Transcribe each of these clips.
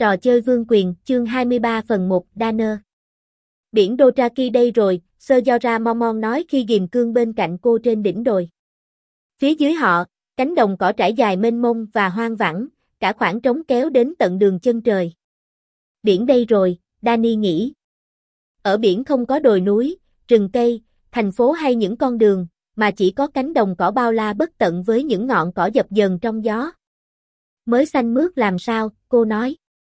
Trò chơi vương quyền, chương 23 phần 1, Danner. Biển Dothraki đây rồi, Ser Jorah Mormont nói khi ghim cương bên cạnh cô trên đỉnh đồi. Phía dưới họ, cánh đồng cỏ trải dài mênh mông và hoang vắng, cả khoảng trống kéo đến tận đường chân trời. Biển đây rồi, Dany nghĩ. Ở biển không có đồi núi, rừng cây, thành phố hay những con đường, mà chỉ có cánh đồng cỏ bao la bất tận với những ngọn cỏ dập dờn trong gió. Mới xanh mướt làm sao, cô nói.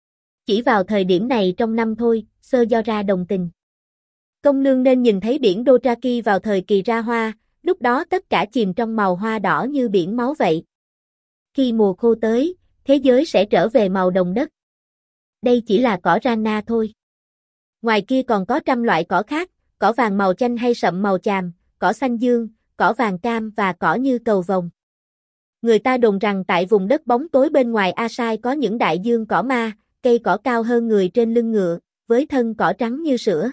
Chỉ vào thời điểm này trong năm thôi, Ser Jorah đồng tình. Công nương nên nhìn thấy biển Dothraki vào thời kỳ ra hoa, lúc đó tất cả chìm trong màu hoa đỏ như biển máu vậy. Khi mùa khô tới, thế giới sẽ trở về màu đồng đất. Đây chỉ là cỏ Rana thôi. Ngoài kia còn có trăm loại cỏ khác, cỏ vàng màu chanh hay sậm màu chàm, cỏ xanh dương, cỏ vàng cam và cỏ như cầu vồng. Người ta đồn rằng tại vùng đất bóng tối bên ngoài Asai có những đại dương cỏ ma, cây cỏ cao hơn người trên lưng ngựa, với thân cỏ trắng như sữa.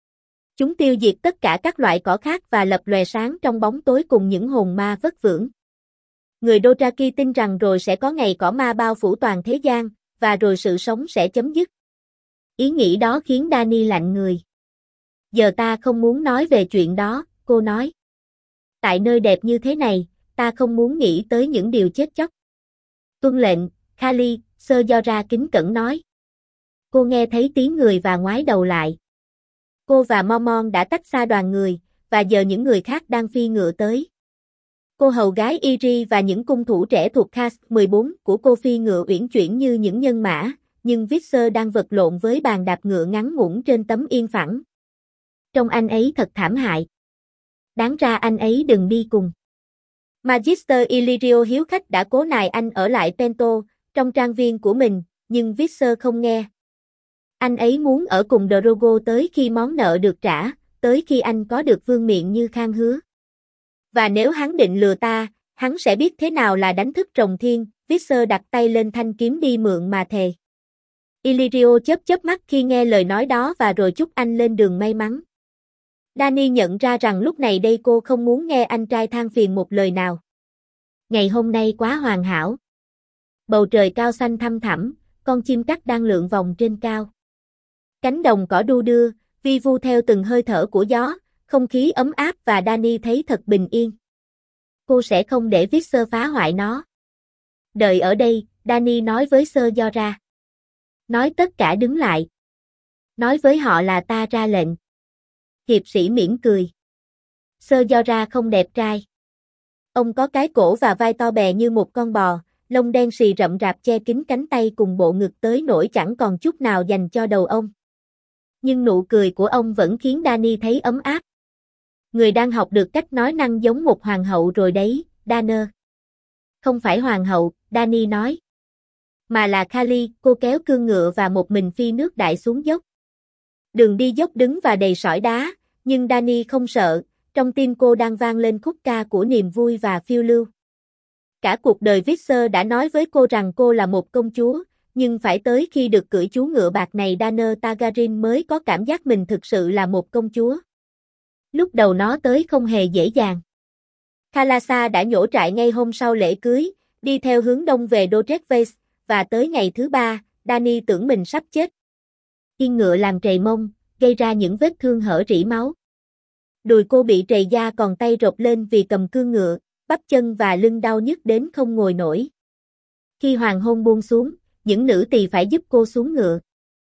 Chúng tiêu diệt tất cả các loại cỏ khác và lập lòe sáng trong bóng tối cùng những hồn ma vất vưởng. Người Dothraki tin rằng rồi sẽ có ngày cỏ ma bao phủ toàn thế gian, và rồi sự sống sẽ chấm dứt. Ý nghĩ đó khiến Dany lạnh người. Giờ ta không muốn nói về chuyện đó, cô nói. Tại nơi đẹp như thế này, ta không muốn nghĩ tới những điều chết chóc. Tuân lệnh, Khali, Ser Jorah kính cẩn nói. Cô nghe thấy tiếng người và ngoái đầu lại. Cô và Mormont đã tách xa đoàn người, và giờ những người khác đang phi ngựa tới. Cô hầu gái Iri và những cung thủ trẻ thuộc Cast 14 của cô phi ngựa uyển chuyển như những nhân mã, nhưng Visser đang vật lộn với bàn đạp ngựa ngắn ngủn trên tấm yên phẳng. Trông anh ấy thật thảm hại. Đáng ra anh ấy đừng đi cùng. Magister Illyrio hiếu khách đã cố nài anh ở lại Pento, trong trang viên của mình, nhưng Visser không nghe. Anh ấy muốn ở cùng Drogo tới khi món nợ được trả, tới khi anh có được vương miện như Khang hứa. Và nếu hắn định lừa ta, hắn sẽ biết thế nào là đánh thức rồng thiên, Visser đặt tay lên thanh kiếm đi mượn mà thề. Illyrio chớp mắt khi nghe lời nói đó và rồi chúc anh lên đường may mắn. Dany nhận ra rằng lúc này đây cô không muốn nghe anh trai than phiền một lời nào. Ngày hôm nay quá hoàn hảo. Bầu trời cao xanh thăm thẳm, con chim cắt đang lượn vòng trên cao. Cánh đồng cỏ đu đưa, vi vu theo từng hơi thở của gió, không khí ấm áp và Dany thấy thật bình yên. Cô sẽ không để Visser phá hoại nó. Đợi ở đây, Dany nói với Ser Jorah. Nói tất cả đứng lại. Nói với họ là ta ra lệnh. Hiệp sĩ mỉm cười. Ser Jorah không đẹp trai. Ông có cái cổ và vai to bè như một con bò, lông đen xì rậm rạp che kín cánh tay cùng bộ ngực tới nỗi chẳng còn chút nào dành cho đầu ông. Nhưng nụ cười của ông vẫn khiến Dany thấy ấm áp. Người đang học được cách nói năng giống một hoàng hậu rồi đấy, Danner. Không phải hoàng hậu, Dany nói. Mà là Khali, cô kéo cương ngựa và một mình phi nước đại xuống dốc. Đường đi dốc đứng và đầy sỏi đá, nhưng Dany không sợ, trong tim cô đang vang lên khúc ca của niềm vui và phiêu lưu. Cả cuộc đời Visser đã nói với cô rằng cô là một công chúa, nhưng phải tới khi được cưỡi chú ngựa bạc này Danner Targaryen mới có cảm giác mình thực sự là một công chúa. Lúc đầu nó tới không hề dễ dàng. Khalasa đã nhổ trại ngay hôm sau lễ cưới, đi theo hướng đông về Dortrecht, và tới ngày thứ 3, Dany tưởng mình sắp chết. Yên ngựa làm trầy mông, gây ra những vết thương hở rỉ máu. Đùi cô bị trầy da còn tay rộp lên vì cầm cương ngựa, bắp chân và lưng đau nhức đến không ngồi nổi. Khi hoàng hôn buông xuống, những nữ tỳ phải giúp cô xuống ngựa.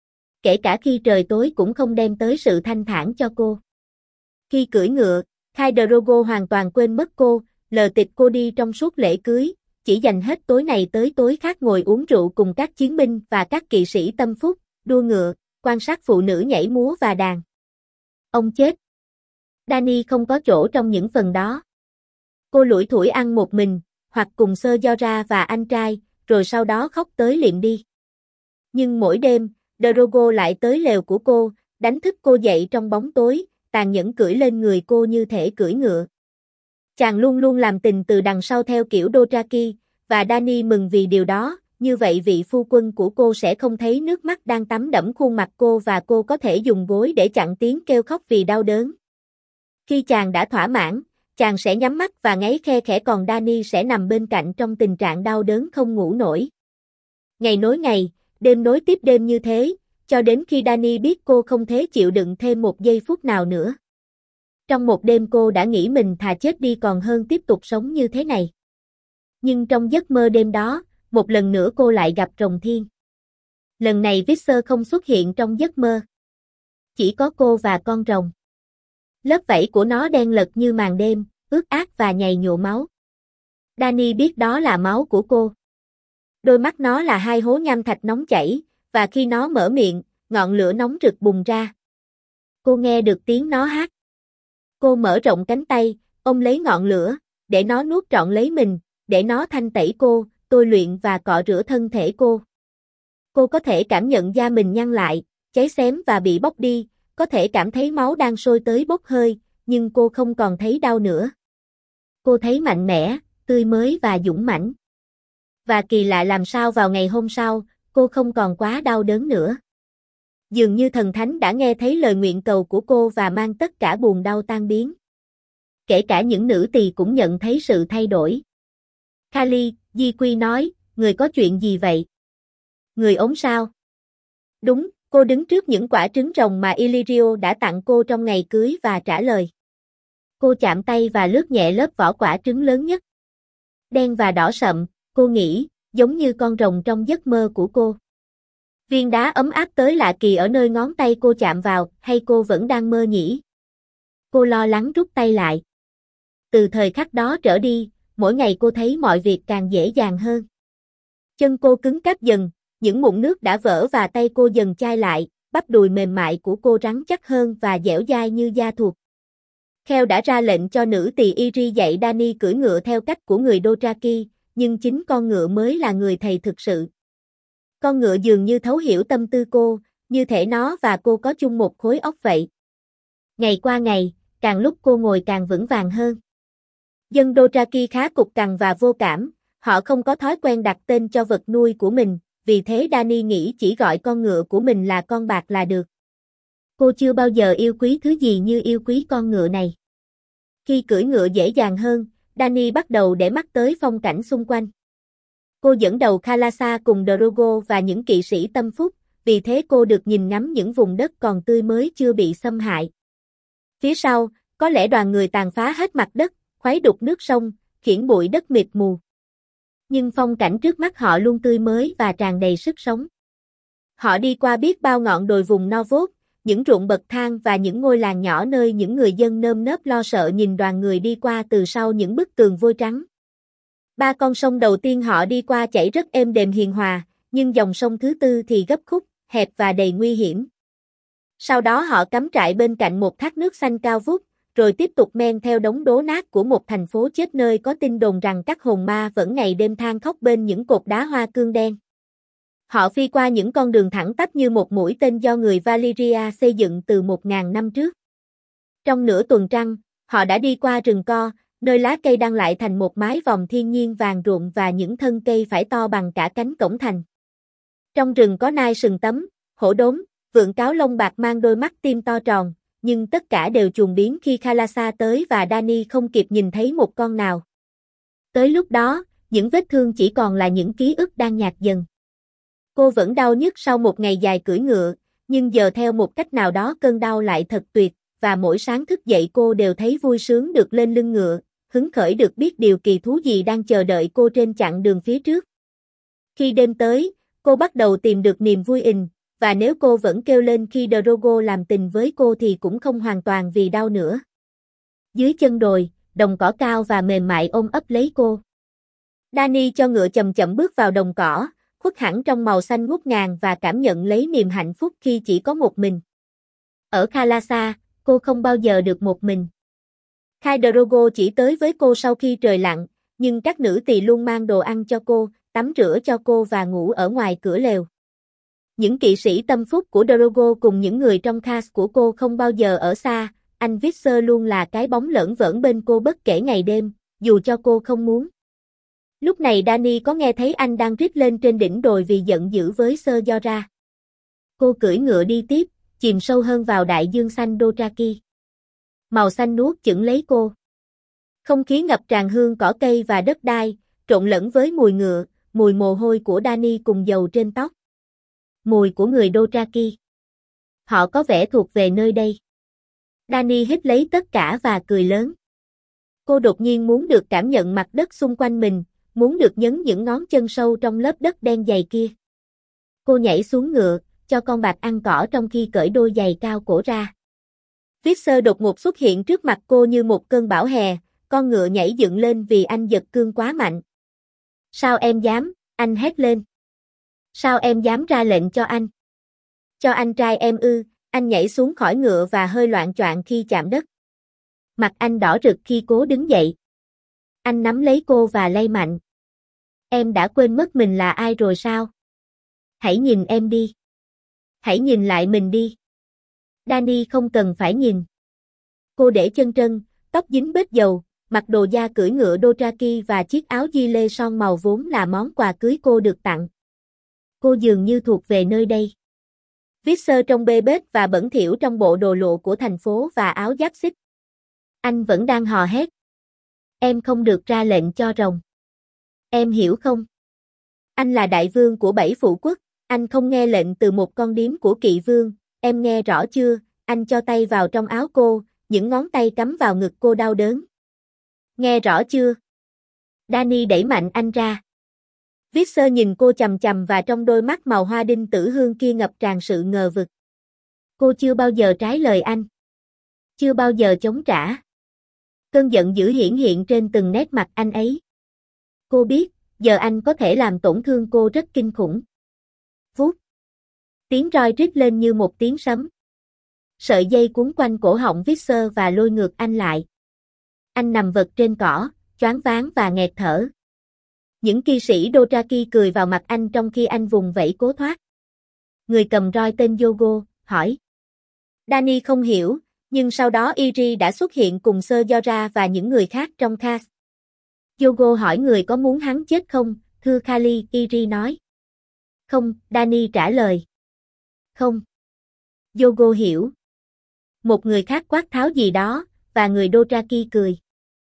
Kể cả khi trời tối cũng không đem tới sự thanh thản cho cô. Khi cưỡi ngựa, Khal Drogo hoàn toàn quên mất cô, lờ tịch cô đi trong suốt lễ cưới, chỉ dành hết tối này tới tối khác ngồi uống rượu cùng các chiến binh và các kỵ sĩ tâm phúc, đua ngựa, quan sát phụ nữ nhảy múa và đàn. Ông chết. Dany không có chỗ trong những phần đó. Cô lủi thủi ăn một mình, hoặc cùng Ser Jorah và anh trai, rồi sau đó khóc tới liệm đi. Nhưng mỗi đêm, Drogo lại tới lều của cô, đánh thức cô dậy trong bóng tối, tàn nhẫn cưỡi lên người cô như thể cưỡi ngựa. Chàng luôn luôn làm tình từ đằng sau theo kiểu Dothraki, và Dany mừng vì điều đó, như vậy vị phu quân của cô sẽ không thấy nước mắt đang tắm đẫm khuôn mặt cô và cô có thể dùng gối để chặn tiếng kêu khóc vì đau đớn. Khi chàng đã thỏa mãn, chàng sẽ nhắm mắt và ngáy khe khẽ còn Dany sẽ nằm bên cạnh trong tình trạng đau đớn không ngủ nổi. Ngày nối ngày, đêm nối tiếp đêm như thế, cho đến khi Danny biết cô không thể chịu đựng thêm một giây phút nào nữa. Trong một đêm cô đã nghĩ mình thà chết đi còn hơn tiếp tục sống như thế này. Nhưng trong giấc mơ đêm đó, một lần nữa cô lại gặp rồng thiên. Lần này Visser không xuất hiện trong giấc mơ. Chỉ có cô và con rồng. Lớp vảy của nó đen lật như màn đêm, ướt át và nhầy nhụa máu. Danny biết đó là máu của cô. Đôi mắt nó là hai hố nham thạch nóng chảy, và khi nó mở miệng, ngọn lửa nóng rực bùng ra. Cô nghe được tiếng nó hát. Cô mở rộng cánh tay, ôm lấy ngọn lửa, để nó nuốt trọn lấy mình, để nó thanh tẩy cô, tôi luyện và cọ rửa thân thể cô. Cô có thể cảm nhận da mình nhăn lại, cháy xém và bị bốc đi, có thể cảm thấy máu đang sôi tới bốc hơi, nhưng cô không còn thấy đau nữa. Cô thấy mạnh mẽ, tươi mới và dũng mãnh. Và kỳ lạ làm sao vào ngày hôm sau, cô không còn quá đau đớn nữa. Dường như thần thánh đã nghe thấy lời nguyện cầu của cô và mang tất cả buồn đau tan biến. Kể cả những nữ tỳ cũng nhận thấy sự thay đổi. Kali, Di Quy nói, người có chuyện gì vậy? Người ốm sao? Đúng, cô đứng trước những quả trứng rồng mà Illyrio đã tặng cô trong ngày cưới và trả lời. Cô chạm tay và lướt nhẹ lớp vỏ quả trứng lớn nhất. Đen và đỏ sậm, cô nghĩ, giống như con rồng trong giấc mơ của cô. Viên đá ấm áp tới lạ kỳ ở nơi ngón tay cô chạm vào, hay cô vẫn đang mơ nhỉ? Cô lo lắng rút tay lại. Từ thời khắc đó trở đi, mỗi ngày cô thấy mọi việc càng dễ dàng hơn. Chân cô cứng cáp dần, những mụn nước đã vỡ và tay cô dần chai lại, bắp đùi mềm mại của cô rắn chắc hơn và dẻo dai như da thụt. Kheo đã ra lệnh cho nữ tỳ Iri dạy Danny cưỡi ngựa theo cách của người Dothraki, nhưng chính con ngựa mới là người thầy thực sự. Con ngựa dường như thấu hiểu tâm tư cô, như thể nó và cô có chung một khối óc vậy. Ngày qua ngày, càng lúc cô ngồi càng vững vàng hơn. Dân Dothraki khá cục cằn và vô cảm, họ không có thói quen đặt tên cho vật nuôi của mình, vì thế Danny nghĩ chỉ gọi con ngựa của mình là con bạc là được. Cô chưa bao giờ yêu quý thứ gì như yêu quý con ngựa này. Khi cưỡi ngựa dễ dàng hơn, Danny bắt đầu để mắt tới phong cảnh xung quanh. Cô dẫn đầu Khalasa cùng Drogo và những kỵ sĩ tâm phúc, vì thế cô được nhìn ngắm những vùng đất còn tươi mới chưa bị xâm hại. Phía sau, có lẽ đoàn người tàn phá hết mặt đất, khuấy đục nước sông, khiển bụi đất mịt mù. Nhưng phong cảnh trước mắt họ luôn tươi mới và tràn đầy sức sống. Họ đi qua biết bao ngọn đồi vùng Norvốt, những ruộng bậc thang và những ngôi làng nhỏ nơi những người dân nơm nớp lo sợ nhìn đoàn người đi qua từ sau những bức tường vôi trắng. Ba con sông đầu tiên họ đi qua chảy rất êm đềm hiền hòa, nhưng dòng sông thứ tư thì gấp khúc, hẹp và đầy nguy hiểm. Sau đó họ cắm trại bên cạnh một thác nước xanh cao vút, rồi tiếp tục men theo đống đổ nát của một thành phố chết nơi có tin đồn rằng các hồn ma vẫn ngày đêm than khóc bên những cột đá hoa cương đen. Họ phi qua những con đường thẳng tắp như một mũi tên do người Valyria xây dựng từ 1000 năm trước. Trong nửa tuần trăng, họ đã đi qua rừng co, nơi lá cây đan lại thành một mái vòm thiên nhiên vàng rụng và những thân cây phải to bằng cả cánh cổng thành. Trong rừng có nai sừng tấm, hổ đốm, vượn cáo lông bạc mang đôi mắt tim to tròn, nhưng tất cả đều chuồn biến khi Khalasa tới và Danny không kịp nhìn thấy một con nào. Tới lúc đó, những vết thương chỉ còn là những ký ức đang nhạt dần. Cô vẫn đau nhức sau một ngày dài cưỡi ngựa, nhưng giờ theo một cách nào đó cơn đau lại thật tuyệt, và mỗi sáng thức dậy cô đều thấy vui sướng được lên lưng ngựa, hứng khởi được biết điều kỳ thú gì đang chờ đợi cô trên chặng đường phía trước. Khi đêm tới, cô bắt đầu tìm được niềm vui ình, và nếu cô vẫn kêu lên khi Drogo làm tình với cô thì cũng không hoàn toàn vì đau nữa. Dưới chân đồi, đồng cỏ cao và mềm mại ôm ấp lấy cô. Danny cho ngựa chậm chậm bước vào đồng cỏ, khuất hẳn trong màu xanh ngút ngàn và cảm nhận lấy niềm hạnh phúc khi chỉ có một mình. Ở Khalasa, cô không bao giờ được một mình. Khal Drogo chỉ tới với cô sau khi trời lặn, nhưng các nữ tỳ luôn mang đồ ăn cho cô, tắm rửa cho cô và ngủ ở ngoài cửa lều. Những kỵ sĩ tâm phúc của Drogo cùng những người trong cast của cô không bao giờ ở xa, anh Visser luôn là cái bóng lởn vởn bên cô bất kể ngày đêm, dù cho cô không muốn. Lúc này Danny có nghe thấy anh đang rít lên trên đỉnh đồi vì giận dữ với Ser Jorah. Cô cưỡi ngựa đi tiếp, chìm sâu hơn vào đại dương xanh Dothraki. Màu xanh nuốt chửng lấy cô. Không khí ngập tràn hương cỏ cây và đất đai, trộn lẫn với mùi ngựa, mùi mồ hôi của Danny cùng dầu trên tóc. mùi của người Dothraki. Họ có vẻ thuộc về nơi đây. Dany hít lấy tất cả và cười lớn. Cô đột nhiên muốn được cảm nhận mặt đất xung quanh mình, muốn được nhấn những ngón chân sâu trong lớp đất đen dày kia. Cô nhảy xuống ngựa, cho con bạch ăn cỏ trong khi cởi đôi giày cao cổ ra. Visser đột ngột xuất hiện trước mặt cô như một cơn bão hè, con ngựa nhảy dựng lên vì anh giật cương quá mạnh. Sao em dám, anh hét lên. Sao em dám ra lệnh cho anh? Cho anh trai em ư? Anh nhảy xuống khỏi ngựa và hơi loạng choạng khi chạm đất. Mặt anh đỏ rực khi cố đứng dậy. Anh nắm lấy cô và lay mạnh. Em đã quên mất mình là ai rồi sao? Hãy nhìn em đi. Hãy nhìn lại mình đi. Dany không cần phải nhìn. Cô để chân trân, tóc dính bết dầu, mặc đồ da cưỡi ngựa Dothraki và chiếc áo ghi lê son màu vốn là món quà cưới cô được tặng. Cô dường như thuộc về nơi đây. Visser trông bê bết và bẩn thỉu trong bộ đồ lụa của thành phố và áo giáp xích. Anh vẫn đang hò hét. Em không được ra lệnh cho rồng. Em hiểu không? Anh là đại vương của 7 phụ quốc, anh không nghe lệnh từ một con điếm của kỵ vương, em nghe rõ chưa? Anh cho tay vào trong áo cô, những ngón tay cắm vào ngực cô đau đớn. Nghe rõ chưa? Dany đẩy mạnh anh ra. Visser nhìn cô chằm chằm và trong đôi mắt màu hoa đinh tử hương kia ngập tràn sự ngờ vực. Cô chưa bao giờ trái lời anh. Chưa bao giờ chống trả. Cơn giận dữ hiển hiện trên từng nét mặt anh ấy. Cô biết, giờ anh có thể làm tổn thương cô rất kinh khủng. Vút. Tiếng roi rít lên như một tiếng sấm. Sợi dây cuốn quanh cổ họng Visser và lôi ngược anh lại. Anh nằm vật trên cỏ, choáng váng và nghẹt thở. Những kỵ sĩ Dothraki cười vào mặt anh trong khi anh vùng vẫy cố thoát. Người cầm roi tên Yogo, hỏi. Dany không hiểu, nhưng sau đó Iri đã xuất hiện cùng Ser Jorah và những người khác trong cast. Yogo hỏi người có muốn hắn chết không, thưa Khali, Iri nói. Không, Dany trả lời. Không. Yogo hiểu. Một người khác quát tháo gì đó, và người Dothraki cười.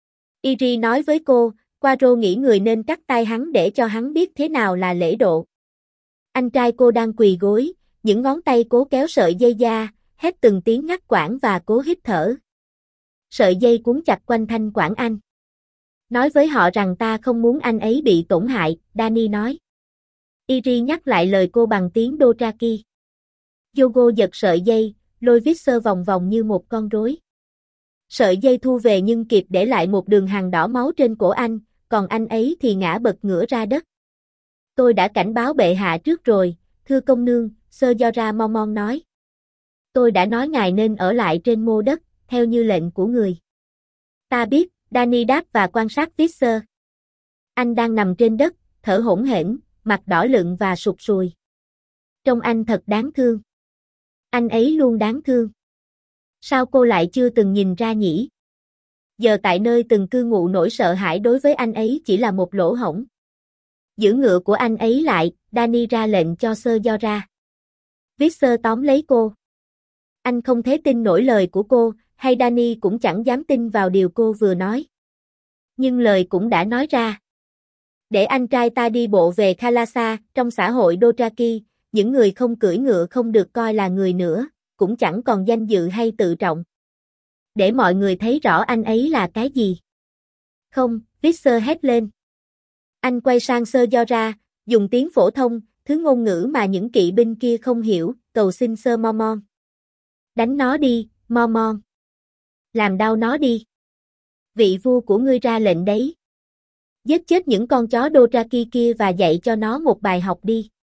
Iri nói với cô, Quaro nghĩ người nên cắt tay hắn để cho hắn biết thế nào là lễ độ. Anh trai cô đang quỳ gối, những ngón tay cố kéo sợi dây da, hét từng tiếng ngắt quãng và cố hít thở. Sợi dây cuốn chặt quanh thanh quản anh. Nói với họ rằng ta không muốn anh ấy bị tổn hại, Dany nói. Iri nhắc lại lời cô bằng tiếng Dothraki. Yogo giật sợi dây, lôi Visser vòng vòng như một con rối. Sợi dây thu về nhưng kịp để lại một đường hằn đỏ máu trên cổ anh, còn anh ấy thì ngã bật ngửa ra đất. Tôi đã cảnh báo bệ hạ trước rồi, thưa công nương, Ser Jorah Mormont nói. Tôi đã nói ngài nên ở lại trên mô đất, theo như lệnh của người. Ta biết, Dany đáp và quan sát Visser. Anh đang nằm trên đất, thở hổn hển, mặt đỏ lựng và sụt sùi. Trông anh thật đáng thương. Anh ấy luôn đáng thương. Sao cô lại chưa từng nhìn ra nhỉ? Giờ tại nơi từng cư ngụ nỗi sợ hãi đối với anh ấy chỉ là một lỗ hổng. Giữ ngựa của anh ấy lại, Dany ra lệnh cho Ser Jorah. Visser tóm lấy cô. Anh không thể tin nổi lời của cô, hay Dany cũng chẳng dám tin vào điều cô vừa nói. Nhưng lời cũng đã nói ra. Để anh trai ta đi bộ về Khalasa, trong xã hội Dothraki, những người không cưỡi ngựa không được coi là người nữa, cũng chẳng còn danh dự hay tự trọng. Để mọi người thấy rõ anh ấy là cái gì. Không, Visser hét lên. Anh quay sang Ser Jorah, dùng tiếng phổ thông, thứ ngôn ngữ mà những kỵ binh kia không hiểu, cầu xin Ser Mormont. Đánh nó đi, Mormont. Làm đau nó đi. Vị vua của ngươi ra lệnh đấy. Giết chết những con chó Dothraki kia và dạy cho nó một bài học đi.